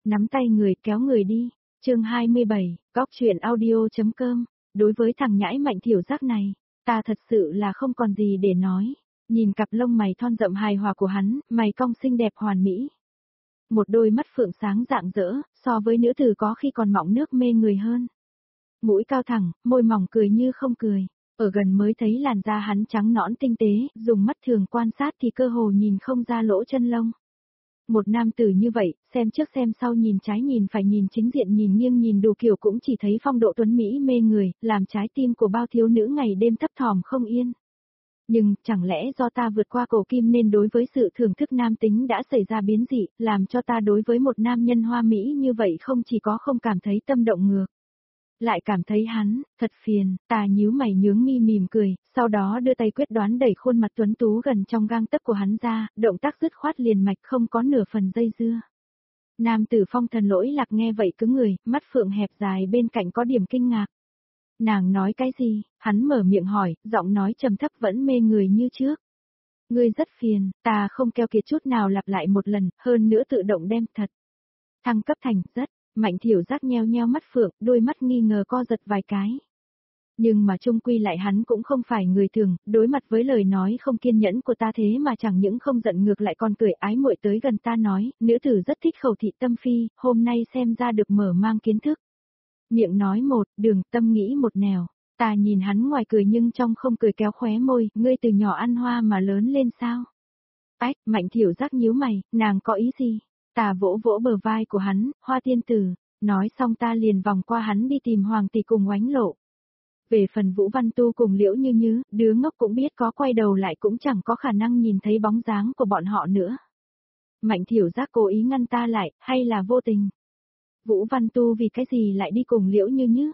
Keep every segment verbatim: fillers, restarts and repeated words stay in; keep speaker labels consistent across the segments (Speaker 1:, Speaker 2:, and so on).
Speaker 1: nắm tay người kéo người đi. Chương hai mươi bảy, góc truyện audio.com. Đối với thằng nhãi Mạnh Thiểu Giác này, ta thật sự là không còn gì để nói. Nhìn cặp lông mày thon rậm hài hòa của hắn, mày cong xinh đẹp hoàn mỹ. Một đôi mắt phượng sáng rạng rỡ, so với nữ tử có khi còn mọng nước mê người hơn. Mũi cao thẳng, môi mỏng cười như không cười. Ở gần mới thấy làn da hắn trắng nõn tinh tế, dùng mắt thường quan sát thì cơ hồ nhìn không ra lỗ chân lông. Một nam tử như vậy, xem trước xem sau, nhìn trái nhìn phải, nhìn chính diện nhìn nghiêng nhìn đủ kiểu cũng chỉ thấy phong độ tuấn mỹ mê người, làm trái tim của bao thiếu nữ ngày đêm thấp thỏm không yên. Nhưng, chẳng lẽ do ta vượt qua cổ kim nên đối với sự thưởng thức nam tính đã xảy ra biến dị, làm cho ta đối với một nam nhân hoa mỹ như vậy không chỉ có không cảm thấy tâm động ngược, lại cảm thấy hắn, thật phiền. Ta nhíu mày nhướng mi mỉm cười, sau đó đưa tay quyết đoán đẩy khuôn mặt tuấn tú gần trong gang tấc của hắn ra, động tác dứt khoát liền mạch không có nửa phần dây dưa. Nam tử phong thần lỗi lạc nghe vậy cứng người, mắt phượng hẹp dài bên cạnh có điểm kinh ngạc. Nàng nói cái gì? Hắn mở miệng hỏi, giọng nói trầm thấp vẫn mê người như trước. Ngươi rất phiền, ta không keo kiệt chút nào lặp lại một lần, hơn nữa tự động đem thật. Thăng cấp thành rất. Mạnh Thiểu Giác nheo nheo mắt phượng, đôi mắt nghi ngờ co giật vài cái. Nhưng mà chung quy lại hắn cũng không phải người thường, đối mặt với lời nói không kiên nhẫn của ta thế mà chẳng những không giận ngược lại còn cười ái muội tới gần ta nói, nữ tử rất thích khẩu thị tâm phi, hôm nay xem ra được mở mang kiến thức. Miệng nói một, đường, tâm nghĩ một nẻo. Ta nhìn hắn ngoài cười nhưng trong không cười kéo khóe môi, ngươi từ nhỏ ăn hoa mà lớn lên sao? Ách, Mạnh Thiểu Giác nhíu mày, nàng có ý gì? Ta vỗ vỗ bờ vai của hắn, Hoa tiên tử, nói xong ta liền vòng qua hắn đi tìm Hoàng tỷ cùng Oánh Lộ. Về phần Vũ Văn Tu cùng Liễu Như Như, đứa ngốc cũng biết có quay đầu lại cũng chẳng có khả năng nhìn thấy bóng dáng của bọn họ nữa. Mạnh Thiểu Giác cố ý ngăn ta lại, hay là vô tình? Vũ Văn Tu vì cái gì lại đi cùng Liễu Như Như?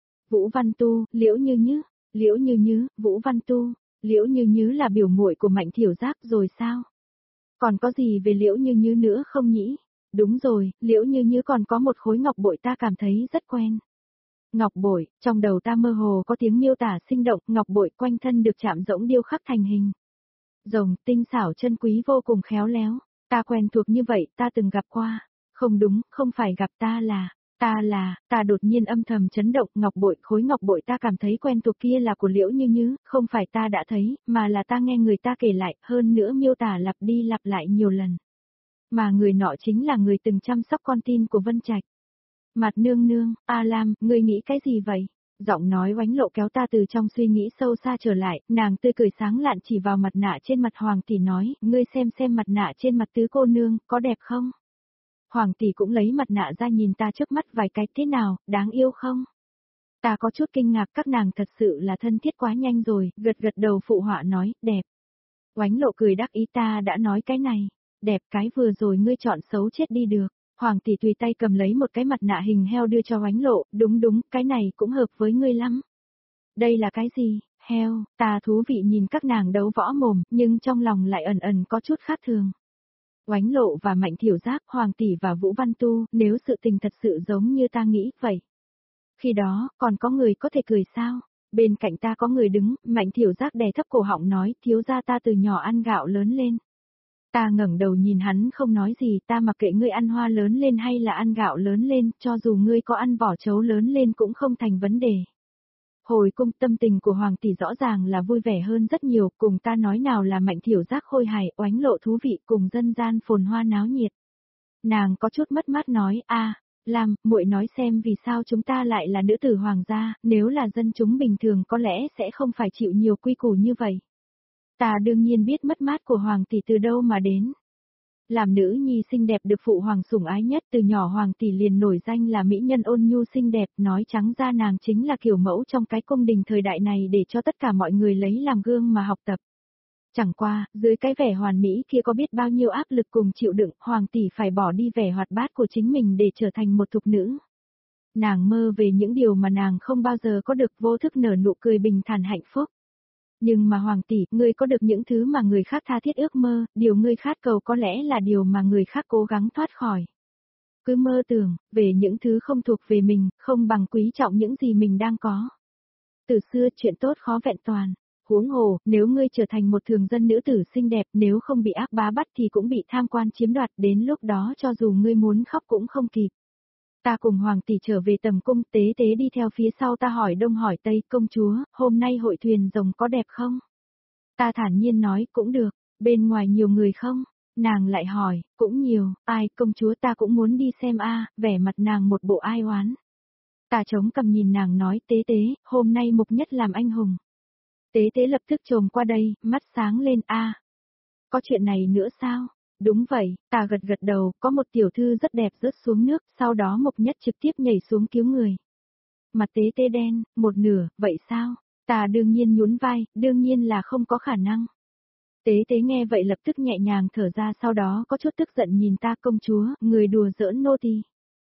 Speaker 1: Vũ Văn Tu, Liễu Như Như, Liễu Như Như, Vũ Văn Tu, Liễu Như Như là biểu muội của Mạnh Thiểu Giác rồi sao? Còn có gì về Liễu Như Như nữa không nhỉ? Đúng rồi, Liễu Như Như còn có một khối ngọc bội ta cảm thấy rất quen. Ngọc bội, trong đầu ta mơ hồ có tiếng miêu tả sinh động, ngọc bội quanh thân được chạm rỗng điêu khắc thành hình rồng, tinh xảo chân quý vô cùng khéo léo. Ta quen thuộc như vậy, ta từng gặp qua. Không đúng, không phải gặp ta là, ta là, ta đột nhiên âm thầm chấn động, ngọc bội, khối ngọc bội ta cảm thấy quen thuộc kia là của Liễu Như Như, không phải ta đã thấy, mà là ta nghe người ta kể lại, hơn nữa miêu tả lặp đi lặp lại nhiều lần. Mà người nọ chính là người từng chăm sóc con tin của Vân Trạch. Mặt nương nương, A Lam, ngươi nghĩ cái gì vậy? Giọng nói Oánh Lộ kéo ta từ trong suy nghĩ sâu xa trở lại, nàng tươi cười sáng lạn chỉ vào mặt nạ trên mặt Hoàng tỷ nói, ngươi xem xem mặt nạ trên mặt tứ cô nương, có đẹp không? Hoàng tỷ cũng lấy mặt nạ ra nhìn ta trước mắt vài cái, thế nào, đáng yêu không? Ta có chút kinh ngạc, các nàng thật sự là thân thiết quá nhanh rồi, gật gật đầu phụ họa nói, đẹp. Oánh Lộ cười đắc ý, ta đã nói cái này, đẹp cái vừa rồi ngươi chọn xấu chết đi được. Hoàng tỷ tùy tay cầm lấy một cái mặt nạ hình heo đưa cho Oánh Lộ, đúng đúng, cái này cũng hợp với ngươi lắm. Đây là cái gì? Heo, ta thú vị nhìn các nàng đấu võ mồm, nhưng trong lòng lại ẩn ẩn có chút khác thường. Oánh Lộ và Mạnh Thiểu Giác, Hoàng tỷ và Vũ Văn Tu, nếu sự tình thật sự giống như ta nghĩ, vậy. Khi đó, còn có người có thể cười sao? Bên cạnh ta có người đứng, Mạnh Thiểu Giác đè thấp cổ họng nói, thiếu gia ta từ nhỏ ăn gạo lớn lên. Ta ngẩng đầu nhìn hắn không nói gì, ta mặc kệ ngươi ăn hoa lớn lên hay là ăn gạo lớn lên, cho dù ngươi có ăn vỏ trấu lớn lên cũng không thành vấn đề. Hồi cung tâm tình của Hoàng tỷ rõ ràng là vui vẻ hơn rất nhiều, cùng ta nói nào là Mạnh Thiểu Giác khôi hài, Oánh Lộ thú vị, cùng dân gian phồn hoa náo nhiệt. Nàng có chút mất mát nói, a, Lam, muội nói xem vì sao chúng ta lại là nữ tử hoàng gia, nếu là dân chúng bình thường có lẽ sẽ không phải chịu nhiều quy củ như vậy. Ta đương nhiên biết mất mát của Hoàng tỷ từ đâu mà đến. Làm nữ nhi xinh đẹp được phụ hoàng sủng ái nhất, từ nhỏ Hoàng tỷ liền nổi danh là mỹ nhân ôn nhu xinh đẹp, nói trắng ra nàng chính là kiểu mẫu trong cái cung đình thời đại này để cho tất cả mọi người lấy làm gương mà học tập. Chẳng qua, dưới cái vẻ hoàn mỹ kia có biết bao nhiêu áp lực cùng chịu đựng, Hoàng tỷ phải bỏ đi vẻ hoạt bát của chính mình để trở thành một thục nữ. Nàng mơ về những điều mà nàng không bao giờ có được, vô thức nở nụ cười bình thản hạnh phúc. Nhưng mà Hoàng tỷ, ngươi có được những thứ mà người khác tha thiết ước mơ, điều ngươi khát cầu có lẽ là điều mà người khác cố gắng thoát khỏi. Cứ mơ tưởng, về những thứ không thuộc về mình, không bằng quý trọng những gì mình đang có. Từ xưa chuyện tốt khó vẹn toàn. Huống hồ, nếu ngươi trở thành một thường dân nữ tử xinh đẹp, nếu không bị ác bá bắt thì cũng bị tham quan chiếm đoạt, đến lúc đó cho dù ngươi muốn khóc cũng không kịp. Ta cùng hoàng tỷ trở về tầm cung, Tế Tế đi theo phía sau, ta hỏi đông hỏi tây, công chúa, hôm nay hội thuyền rồng có đẹp không? Ta thản nhiên nói, cũng được, bên ngoài nhiều người không? Nàng lại hỏi, cũng nhiều, ai, công chúa ta cũng muốn đi xem a, vẻ mặt nàng một bộ ai oán. Ta chống cằm nhìn nàng nói, Tế Tế, hôm nay mục nhất làm anh hùng. Tế Tế lập tức trồm qua đây, mắt sáng lên, a, có chuyện này nữa sao? Đúng vậy, ta gật gật đầu, có một tiểu thư rất đẹp rớt xuống nước, sau đó mục nhất trực tiếp nhảy xuống cứu người. Mặt Tế Tế đen, một nửa, vậy sao? Ta đương nhiên nhún vai, đương nhiên là không có khả năng. Tế Tế nghe vậy lập tức nhẹ nhàng thở ra, sau đó có chút tức giận nhìn ta, công chúa, người đùa giỡn nô tỳ.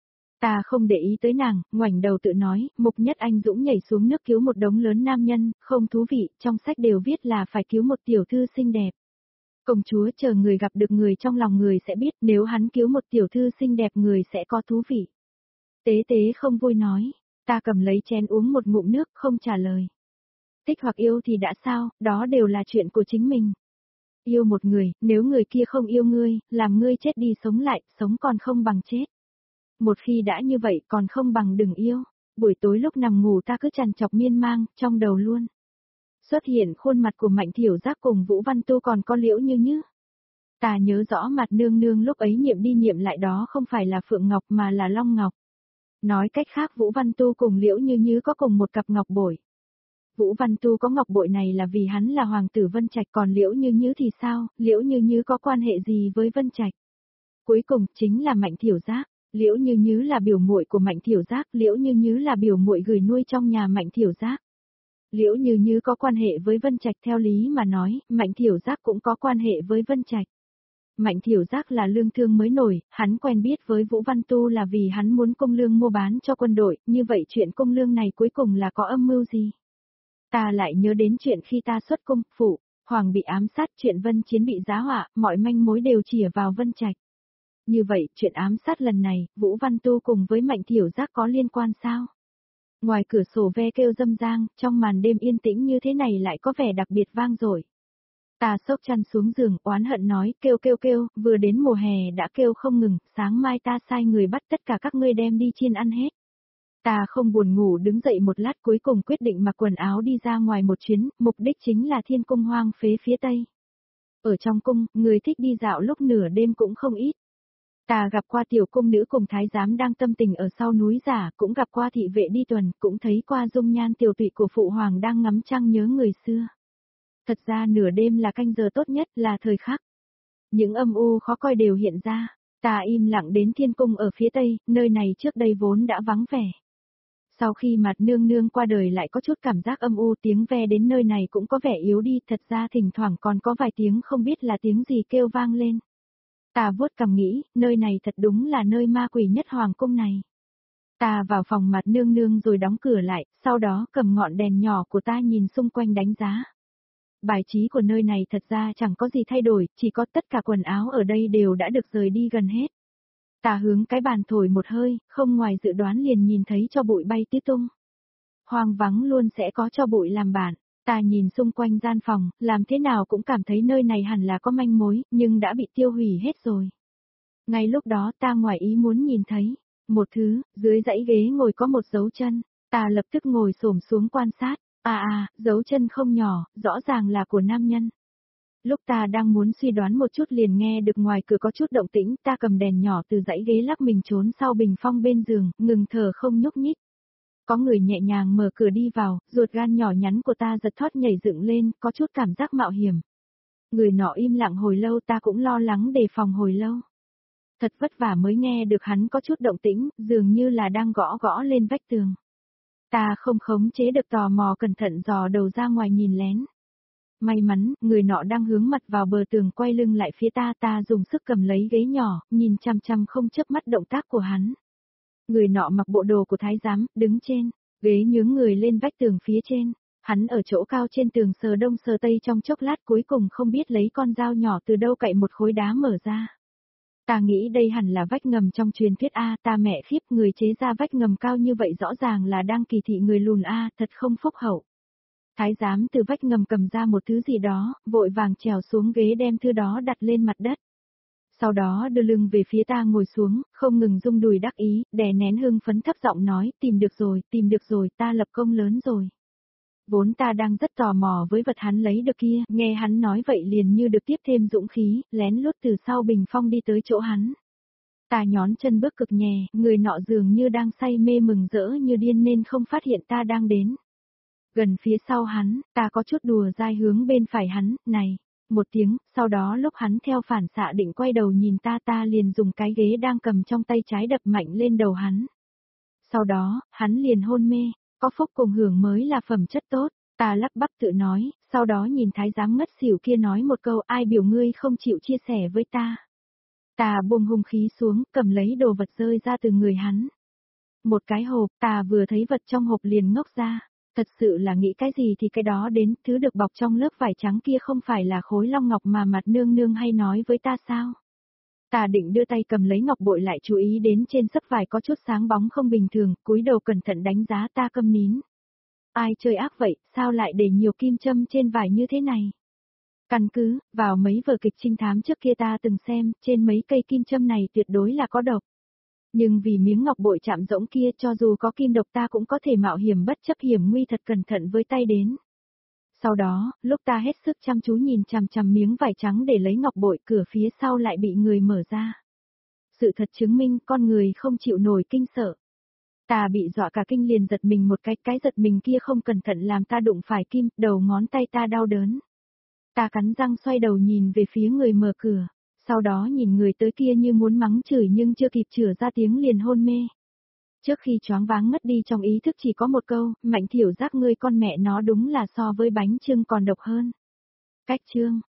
Speaker 1: Ta không để ý tới nàng, ngoảnh đầu tự nói, mục nhất anh dũng nhảy xuống nước cứu một đống lớn nam nhân, không thú vị, trong sách đều viết là phải cứu một tiểu thư xinh đẹp. Công chúa chờ người gặp được người trong lòng người sẽ biết, nếu hắn cứu một tiểu thư xinh đẹp người sẽ có thú vị. Tế Tế không vui nói, ta cầm lấy chén uống một ngụm nước, không trả lời. Thích hoặc yêu thì đã sao, đó đều là chuyện của chính mình. Yêu một người, nếu người kia không yêu ngươi, làm ngươi chết đi sống lại, sống còn không bằng chết. Một khi đã như vậy còn không bằng đừng yêu. Buổi tối lúc nằm ngủ ta cứ trằn trọc miên man, trong đầu luôn xuất hiện khuôn mặt của Mạnh Thiểu Giác cùng Vũ Văn Tu còn có Liễu Như Như. Ta nhớ rõ mặt nương nương lúc ấy niệm đi niệm lại đó không phải là Phượng Ngọc mà là Long Ngọc. Nói cách khác Vũ Văn Tu cùng Liễu Như Như có cùng một cặp ngọc bội. Vũ Văn Tu có ngọc bội này là vì hắn là hoàng tử Vân Trạch, còn Liễu Như Như thì sao, Liễu Như Như có quan hệ gì với Vân Trạch? Cuối cùng chính là Mạnh Thiểu Giác. Liễu Như Như là biểu muội của Mạnh Thiểu Giác, Liễu Như Như là biểu muội gửi nuôi trong nhà Mạnh Thiểu Giác. Liễu Như Như có quan hệ với Vân Trạch, theo lý mà nói, Mạnh Thiểu Giác cũng có quan hệ với Vân Trạch. Mạnh Thiểu Giác là lương thương mới nổi, hắn quen biết với Vũ Văn Tu là vì hắn muốn công lương mua bán cho quân đội, như vậy chuyện công lương này cuối cùng là có âm mưu gì? Ta lại nhớ đến chuyện khi ta xuất cung, phủ, hoàng bị ám sát, chuyện Vân Chiến bị giá họa, mọi manh mối đều chìa vào Vân Trạch. Như vậy, chuyện ám sát lần này, Vũ Văn Tu cùng với Mạnh Thiểu Giác có liên quan sao? Ngoài cửa sổ ve kêu râm rang, trong màn đêm yên tĩnh như thế này lại có vẻ đặc biệt vang dội. Ta xốc chăn xuống giường, oán hận nói, kêu kêu kêu, vừa đến mùa hè đã kêu không ngừng, sáng mai ta sai người bắt tất cả các ngươi đem đi chiên ăn hết. Ta không buồn ngủ đứng dậy một lát, cuối cùng quyết định mặc quần áo đi ra ngoài một chuyến, mục đích chính là thiên cung hoang phế phía tây. Ở trong cung, người thích đi dạo lúc nửa đêm cũng không ít. Ta gặp qua tiểu cung nữ cùng thái giám đang tâm tình ở sau núi giả, cũng gặp qua thị vệ đi tuần, cũng thấy qua dung nhan tiểu tụy của phụ hoàng đang ngắm trăng nhớ người xưa. Thật ra nửa đêm là canh giờ tốt nhất, là thời khắc. Những âm u khó coi đều hiện ra. Ta im lặng đến thiên cung ở phía tây, nơi này trước đây vốn đã vắng vẻ. Sau khi mặt nương nương qua đời lại có chút cảm giác âm u, tiếng ve đến nơi này cũng có vẻ yếu đi, thật ra thỉnh thoảng còn có vài tiếng không biết là tiếng gì kêu vang lên. Ta vuốt cằm nghĩ, nơi này thật đúng là nơi ma quỷ nhất hoàng cung này. Ta vào phòng mặt nương nương rồi đóng cửa lại, sau đó cầm ngọn đèn nhỏ của ta nhìn xung quanh đánh giá. Bài trí của nơi này thật ra chẳng có gì thay đổi, chỉ có tất cả quần áo ở đây đều đã được rời đi gần hết. Ta hướng cái bàn thổi một hơi, không ngoài dự đoán liền nhìn thấy cho bụi bay tít tung. Hoang vắng luôn sẽ có cho bụi làm bạn. Ta nhìn xung quanh gian phòng, làm thế nào cũng cảm thấy nơi này hẳn là có manh mối, nhưng đã bị tiêu hủy hết rồi. Ngay lúc đó ta ngoài ý muốn nhìn thấy, một thứ, dưới dãy ghế ngồi có một dấu chân, ta lập tức ngồi xổm xuống quan sát, à à, dấu chân không nhỏ, rõ ràng là của nam nhân. Lúc ta đang muốn suy đoán một chút liền nghe được ngoài cửa có chút động tĩnh, ta cầm đèn nhỏ từ dãy ghế lắc mình trốn sau bình phong bên giường, ngừng thở không nhúc nhích. Có người nhẹ nhàng mở cửa đi vào, ruột gan nhỏ nhắn của ta giật thoát nhảy dựng lên, có chút cảm giác mạo hiểm. Người nọ im lặng hồi lâu, ta cũng lo lắng đề phòng hồi lâu. Thật vất vả mới nghe được hắn có chút động tĩnh, dường như là đang gõ gõ lên vách tường. Ta không khống chế được tò mò cẩn thận dò đầu ra ngoài nhìn lén. May mắn, người nọ đang hướng mặt vào bờ tường quay lưng lại phía ta, ta dùng sức cầm lấy ghế nhỏ, nhìn chăm chăm không chớp mắt động tác của hắn. Người nọ mặc bộ đồ của thái giám, đứng trên, ghế nhướng người lên vách tường phía trên, hắn ở chỗ cao trên tường sờ đông sờ tây trong chốc lát cuối cùng không biết lấy con dao nhỏ từ đâu cậy một khối đá mở ra. Ta nghĩ đây hẳn là vách ngầm trong truyền thuyết A, ta mẹ khiếp, người chế ra vách ngầm cao như vậy rõ ràng là đang kỳ thị người lùn A, thật không phúc hậu. Thái giám từ vách ngầm cầm ra một thứ gì đó, vội vàng trèo xuống ghế đem thứ đó đặt lên mặt đất. Sau đó đưa lưng về phía ta ngồi xuống, không ngừng rung đùi đắc ý, đè nén hưng phấn thấp giọng nói, tìm được rồi, tìm được rồi, ta lập công lớn rồi. Vốn ta đang rất tò mò với vật hắn lấy được kia, nghe hắn nói vậy liền như được tiếp thêm dũng khí, lén lút từ sau bình phong đi tới chỗ hắn. Ta nhón chân bước cực nhẹ, người nọ dường như đang say mê mừng rỡ như điên nên không phát hiện ta đang đến. Gần phía sau hắn, ta có chút đùa dai hướng bên phải hắn, này, một tiếng, sau đó lúc hắn theo phản xạ định quay đầu nhìn ta ta liền dùng cái ghế đang cầm trong tay trái đập mạnh lên đầu hắn. Sau đó, hắn liền hôn mê, có phúc cùng hưởng mới là phẩm chất tốt, ta lắp bắp tự nói, sau đó nhìn thái giám ngất xỉu kia nói một câu ai biểu ngươi không chịu chia sẻ với ta. Ta buông hung khí xuống, cầm lấy đồ vật rơi ra từ người hắn. Một cái hộp, ta vừa thấy vật trong hộp liền ngốc ra. Thật sự là nghĩ cái gì thì cái đó đến, thứ được bọc trong lớp vải trắng kia không phải là khối long ngọc mà mặt nương nương hay nói với ta sao? Ta định đưa tay cầm lấy ngọc bội lại chú ý đến trên sấp vải có chút sáng bóng không bình thường, cúi đầu cẩn thận đánh giá ta câm nín. Ai chơi ác vậy, sao lại để nhiều kim châm trên vải như thế này? Căn cứ, vào mấy vở kịch trinh thám trước kia ta từng xem, trên mấy cây kim châm này tuyệt đối là có độc. Nhưng vì miếng ngọc bội chạm rỗng kia cho dù có kim độc ta cũng có thể mạo hiểm bất chấp hiểm nguy thật cẩn thận với tay đến. Sau đó, lúc ta hết sức chăm chú nhìn chằm chằm miếng vải trắng để lấy ngọc bội cửa phía sau lại bị người mở ra. Sự thật chứng minh con người không chịu nổi kinh sợ. Ta bị dọa cả kinh liền giật mình một cái, cái giật mình kia không cẩn thận làm ta đụng phải kim, đầu ngón tay ta đau đớn. Ta cắn răng xoay đầu nhìn về phía người mở cửa. Sau đó nhìn người tới kia như muốn mắng chửi nhưng chưa kịp chửa ra tiếng liền hôn mê. Trước khi choáng váng ngất đi trong ý thức chỉ có một câu, Mạnh Thiểu Giác ngươi con mẹ nó đúng là so với bánh chưng còn độc hơn. Cách chương